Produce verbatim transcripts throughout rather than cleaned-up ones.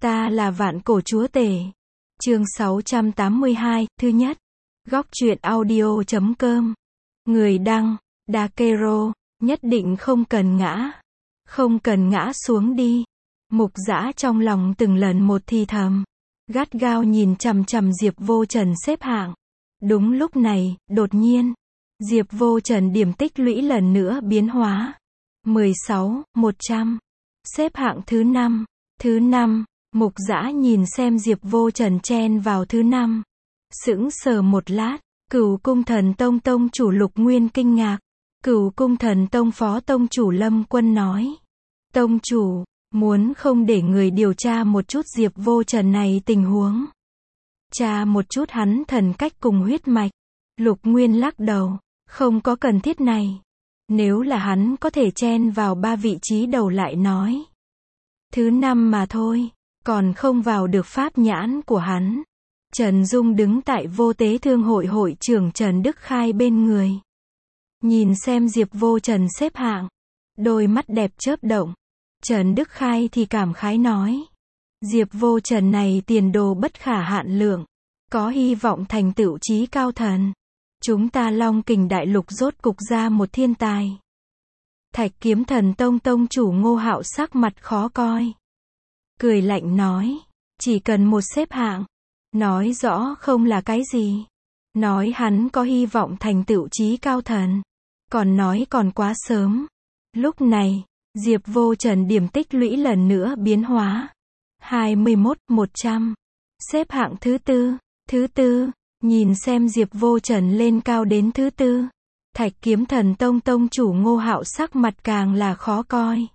Ta là vạn cổ chúa tể. Chương sáu trăm tám mươi hai, thứ nhất. Góc truyện audio chấm com. Người đăng, Dakero, nhất định không cần ngã. Không cần ngã xuống đi. Mục Dã trong lòng từng lần một thì thầm. Gắt gao nhìn chằm chằm Diệp Vô Trần xếp hạng. Đúng lúc này, đột nhiên, Diệp Vô Trần điểm tích lũy lần nữa biến hóa. mười sáu, một trăm. Xếp hạng thứ năm. Thứ năm, Mục Dã nhìn xem Diệp Vô Trần chen vào thứ năm. Sững sờ một lát, Cửu Cung Thần Tông Tông chủ Lục Nguyên kinh ngạc. Cửu Cung Thần Tông Phó Tông chủ Lâm Quân nói. Tông chủ, muốn không để người điều tra một chút Diệp Vô Trần này tình huống. Tra một chút hắn thần cách cùng huyết mạch. Lục Nguyên lắc đầu, không có cần thiết này. Nếu là hắn có thể chen vào ba vị trí đầu lại nói. Thứ năm mà thôi, còn không vào được pháp nhãn của hắn. Trần Dung đứng tại Vô Tế Thương hội hội trưởng Trần Đức Khai bên người. Nhìn xem Diệp Vô Trần xếp hạng. Đôi mắt đẹp chớp động. Trần Đức Khai thì cảm khái nói. Diệp Vô Trần này tiền đồ bất khả hạn lượng. Có hy vọng thành tựu chí cao thần. Chúng ta Long Kình Đại Lục rốt cục ra một thiên tài. Thạch Kiếm Thần Tông Tông chủ Ngô Hạo sắc mặt khó coi. Cười lạnh nói. Chỉ cần một xếp hạng. Nói rõ không là cái gì. Nói hắn có hy vọng thành tựu chí cao thần. Còn nói còn quá sớm. Lúc này, Diệp Vô Trần điểm tích lũy lần nữa biến hóa. hai mươi mốt, một trăm. Xếp hạng thứ tư. Thứ tư, nhìn xem Diệp Vô Trần lên cao đến thứ tư. Thạch Kiếm Thần Tông Tông chủ Ngô Hạo sắc mặt càng là khó coi.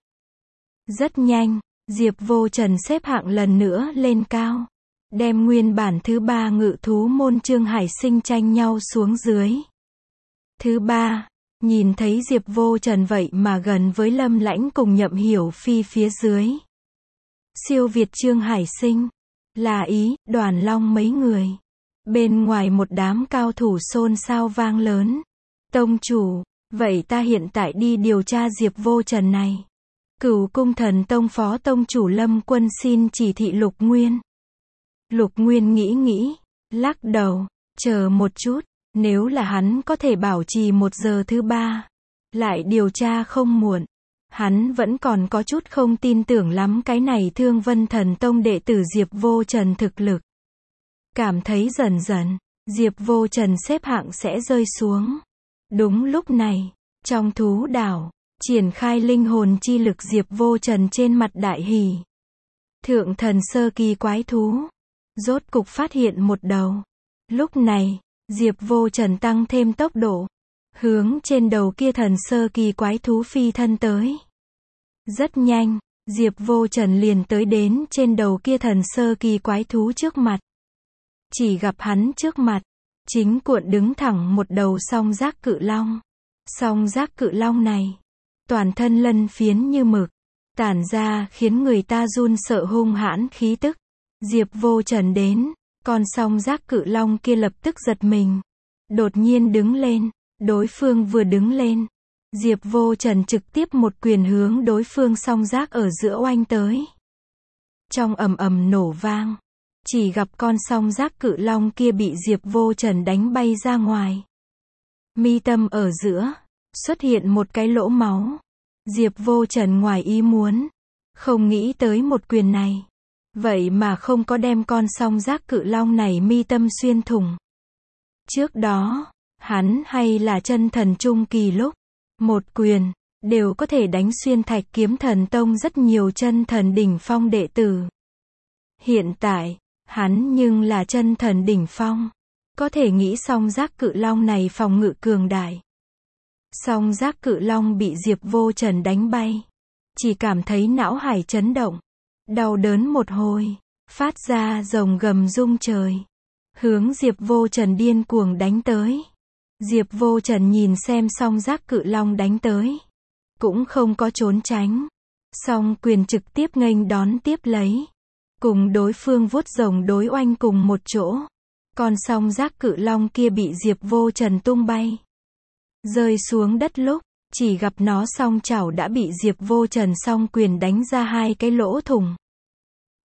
Rất nhanh, Diệp Vô Trần xếp hạng lần nữa lên cao. Đem nguyên bản thứ ba ngự thú môn Trương Hải Sinh tranh nhau xuống dưới. Thứ ba, nhìn thấy Diệp Vô Trần vậy mà gần với Lâm Lãnh cùng Nhậm Hiểu Phi phía dưới. Siêu việt Trương Hải Sinh. Là Ý, Đoàn Long mấy người. Bên ngoài một đám cao thủ xôn xao vang lớn. Tông chủ, vậy ta hiện tại đi điều tra Diệp Vô Trần này. Cửu Cung Thần Tông Phó Tông chủ Lâm Quân xin chỉ thị Lục Nguyên. Lục Nguyên nghĩ nghĩ, lắc đầu, chờ một chút, nếu là hắn có thể bảo trì một giờ thứ ba, lại điều tra không muộn. Hắn vẫn còn có chút không tin tưởng lắm cái này Thương Vân Thần Tông đệ tử Diệp Vô Trần thực lực. Cảm thấy dần dần, Diệp Vô Trần xếp hạng sẽ rơi xuống. Đúng lúc này, trong thú đảo, triển khai linh hồn chi lực Diệp Vô Trần trên mặt đại hỉ. Thượng thần sơ kỳ quái thú. Rốt cục phát hiện một đầu. Lúc này, Diệp Vô Trần tăng thêm tốc độ. Hướng trên đầu kia thần sơ kỳ quái thú phi thân tới. Rất nhanh, Diệp Vô Trần liền tới đến trên đầu kia thần sơ kỳ quái thú trước mặt. Chỉ gặp hắn trước mặt, chính cuộn đứng thẳng một đầu song giác cự long. Song giác cự long này, toàn thân lân phiến như mực, tản ra khiến người ta run sợ hung hãn khí tức. Diệp Vô Trần đến, con song giác cự long kia lập tức giật mình. Đột nhiên đứng lên, đối phương vừa đứng lên. Diệp Vô Trần trực tiếp một quyền hướng đối phương song giác ở giữa oanh tới. Trong ầm ầm nổ vang, chỉ gặp con song giác cự long kia bị Diệp Vô Trần đánh bay ra ngoài. Mi tâm ở giữa, xuất hiện một cái lỗ máu. Diệp Vô Trần ngoài ý muốn, không nghĩ tới một quyền này. Vậy mà không có đem con song giác cự long này mi tâm xuyên thủng. Trước đó, hắn hay là chân thần trung kỳ lúc, một quyền, đều có thể đánh xuyên Thạch Kiếm Thần Tông rất nhiều chân thần đỉnh phong đệ tử. Hiện tại, hắn nhưng là chân thần đỉnh phong. Có thể nghĩ song giác cự long này phòng ngự cường đại. Song giác cự long bị Diệp Vô Trần đánh bay. Chỉ cảm thấy não hải chấn động. Đau đớn một hồi, phát ra rồng gầm rung trời. Hướng Diệp Vô Trần điên cuồng đánh tới. Diệp Vô Trần nhìn xem song giác cự long đánh tới. Cũng không có trốn tránh. Song quyền trực tiếp nghênh đón tiếp lấy. Cùng đối phương vuốt rồng đối oanh cùng một chỗ. Con song giác cự long kia bị Diệp Vô Trần tung bay. Rơi xuống đất lúc, chỉ gặp nó song chảo đã bị Diệp Vô Trần song quyền đánh ra hai cái lỗ thủng.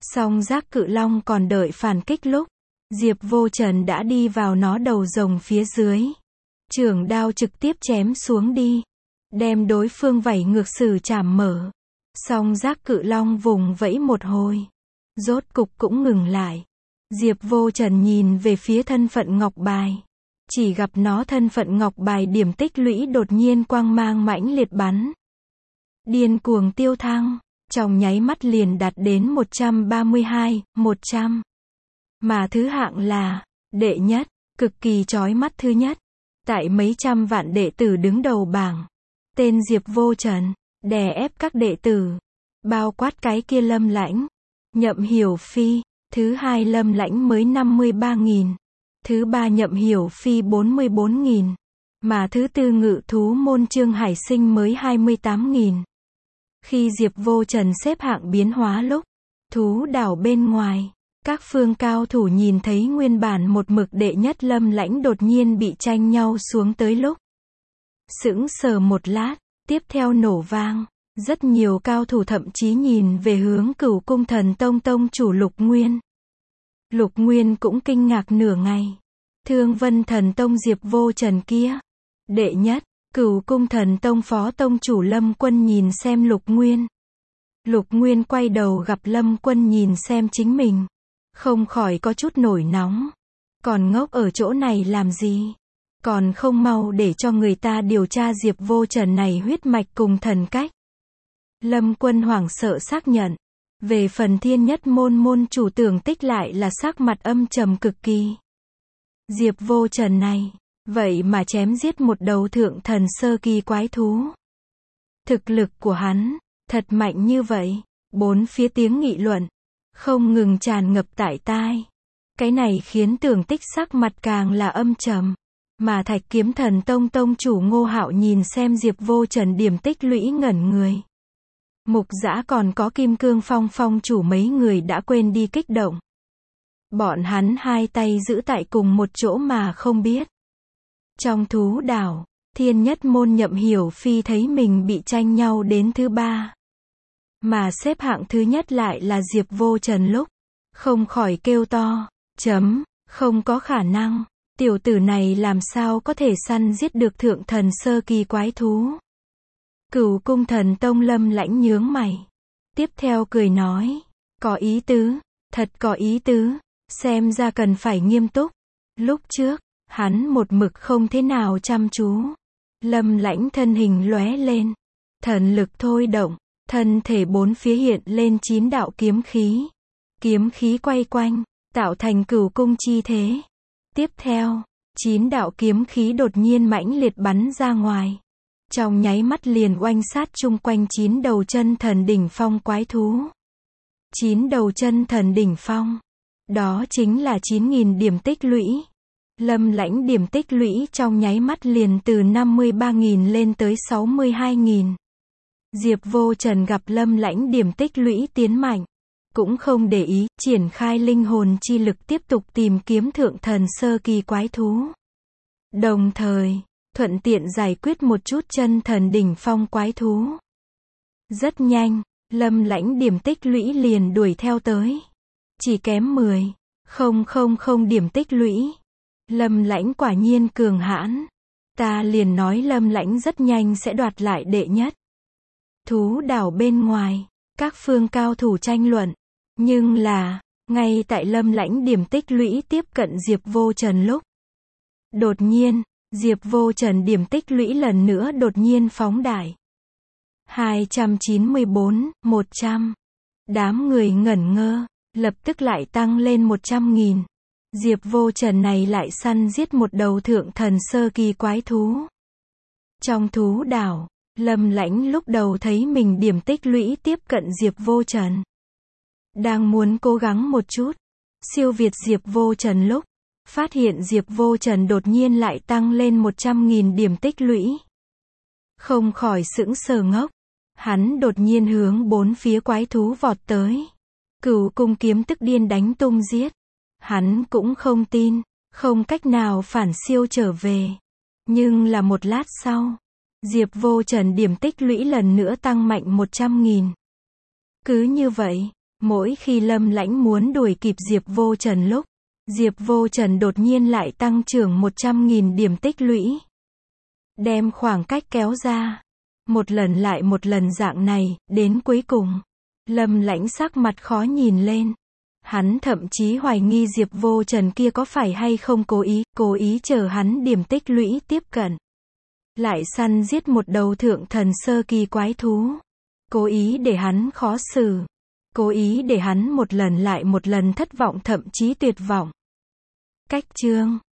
Song giác cự long còn đợi phản kích lúc, Diệp Vô Trần đã đi vào nó đầu rồng phía dưới. Trường đao trực tiếp chém xuống đi, đem đối phương vảy ngược sử chảm mở. Song giác cự long vùng vẫy một hồi, rốt cục cũng ngừng lại. Diệp Vô Trần nhìn về phía thân phận ngọc bài, chỉ gặp nó thân phận ngọc bài điểm tích lũy đột nhiên quang mang mãnh liệt bắn. Điên cuồng tiêu thăng, trong nháy mắt liền đạt đến một trăm ba mươi hai, một trăm. Mà thứ hạng là, đệ nhất, cực kỳ chói mắt thứ nhất. Tại mấy trăm vạn đệ tử đứng đầu bảng, tên Diệp Vô Trần, đè ép các đệ tử, bao quát cái kia Lâm Lãnh, Nhậm Hiểu Phi, thứ hai Lâm Lãnh mới năm mươi ba nghìn, thứ ba Nhậm Hiểu Phi bốn mươi bốn nghìn, mà thứ tư Ngự Thú Môn Trương Hải Sinh mới hai mươi tám nghìn. Khi Diệp Vô Trần xếp hạng biến hóa lúc, thú đảo bên ngoài, các phương cao thủ nhìn thấy nguyên bản một mực đệ nhất Lâm Lãnh đột nhiên bị tranh nhau xuống tới lúc. Sững sờ một lát, tiếp theo nổ vang, rất nhiều cao thủ thậm chí nhìn về hướng Cửu Cung Thần Tông tông chủ Lục Nguyên. Lục Nguyên cũng kinh ngạc nửa ngày. Thương Vân Thần Tông Diệp Vô Trần kia, đệ nhất, Cửu Cung Thần Tông phó tông chủ Lâm Quân nhìn xem Lục Nguyên. Lục Nguyên quay đầu gặp Lâm Quân nhìn xem chính mình, không khỏi có chút nổi nóng. Còn ngốc ở chỗ này làm gì? Còn không mau để cho người ta điều tra Diệp Vô Trần này huyết mạch cùng thần cách. Lâm Quân hoảng sợ xác nhận. Về phần Thiên Nhất Môn môn chủ Tưởng Tích lại là sắc mặt âm trầm cực kỳ. Diệp Vô Trần này, vậy mà chém giết một đầu thượng thần sơ kỳ quái thú. Thực lực của hắn, thật mạnh như vậy. Bốn phía tiếng nghị luận, không ngừng tràn ngập tại tai. Cái này khiến Tưởng Tích sắc mặt càng là âm trầm. Mà Thạch Kiếm Thần Tông tông chủ Ngô Hạo nhìn xem Diệp Vô Trần điểm tích lũy ngẩn người. Mục Dã còn có Kim Cương Phong phong chủ mấy người đã quên đi kích động. Bọn hắn hai tay giữ tại cùng một chỗ mà không biết. Trong thú đảo, Thiên Nhất Môn Nhậm Hiểu Phi thấy mình bị tranh nhau đến thứ ba. Mà xếp hạng thứ nhất lại là Diệp Vô Trần lúc. Không khỏi kêu to, chấm, không có khả năng. Tiểu tử này làm sao có thể săn giết được thượng thần sơ kỳ quái thú. Cửu Cung Thần Tông Lâm Lãnh nhướng mày. Tiếp theo cười nói, có ý tứ, thật có ý tứ, xem ra cần phải nghiêm túc. Lúc trước, hắn một mực không thế nào chăm chú. Lâm Lãnh thân hình lóe lên, thần lực thôi động, thân thể bốn phía hiện lên chín đạo kiếm khí. Kiếm khí quay quanh, tạo thành cửu cung chi thế. Tiếp theo, chín đạo kiếm khí đột nhiên mãnh liệt bắn ra ngoài. Trong nháy mắt liền oanh sát chung quanh chín đầu chân thần đỉnh phong quái thú. Chín đầu chân thần đỉnh phong. Đó chính là chín nghìn điểm tích lũy. Lâm Lãnh điểm tích lũy trong nháy mắt liền từ năm mươi ba nghìn lên tới sáu mươi hai nghìn. Diệp Vô Trần gặp Lâm Lãnh điểm tích lũy tiến mạnh. Cũng không để ý, triển khai linh hồn chi lực tiếp tục tìm kiếm thượng thần sơ kỳ quái thú. Đồng thời, thuận tiện giải quyết một chút chân thần đỉnh phong quái thú. Rất nhanh, Lâm Lãnh điểm tích lũy liền đuổi theo tới. Chỉ kém mười nghìn điểm tích lũy. Lâm Lãnh quả nhiên cường hãn. Ta liền nói Lâm Lãnh rất nhanh sẽ đoạt lại đệ nhất. Thú đảo bên ngoài, các phương cao thủ tranh luận. Nhưng là, ngay tại Lâm Lãnh điểm tích lũy tiếp cận Diệp Vô Trần lúc. Đột nhiên, Diệp Vô Trần điểm tích lũy lần nữa đột nhiên phóng đại. hai trăm chín mươi bốn, một trăm. Đám người ngẩn ngơ, lập tức lại tăng lên một trăm nghìn. Diệp Vô Trần này lại săn giết một đầu thượng thần sơ kỳ quái thú. Trong thú đảo, Lâm Lãnh lúc đầu thấy mình điểm tích lũy tiếp cận Diệp Vô Trần. Đang muốn cố gắng một chút, siêu việt Diệp Vô Trần lúc, phát hiện Diệp Vô Trần đột nhiên lại tăng lên một trăm nghìn điểm tích lũy. Không khỏi sững sờ ngốc. Hắn đột nhiên hướng bốn phía quái thú vọt tới. Cửu cung kiếm tức điên đánh tung giết. Hắn cũng không tin, không cách nào phản siêu trở về. Nhưng là một lát sau, Diệp Vô Trần điểm tích lũy lần nữa tăng mạnh một trăm nghìn. Cứ như vậy, Mỗi khi Lâm Lãnh muốn đuổi kịp Diệp Vô Trần lúc, Diệp Vô Trần đột nhiên lại tăng trưởng một trăm nghìn điểm tích lũy. Đem khoảng cách kéo ra. Một lần lại một lần dạng này, đến cuối cùng. Lâm Lãnh sắc mặt khó nhìn lên. Hắn thậm chí hoài nghi Diệp Vô Trần kia có phải hay không cố ý, cố ý chờ hắn điểm tích lũy tiếp cận. Lại săn giết một đầu thượng thần sơ kỳ quái thú. Cố ý để hắn khó xử. Cố ý để hắn một lần lại một lần thất vọng thậm chí tuyệt vọng. Cách chương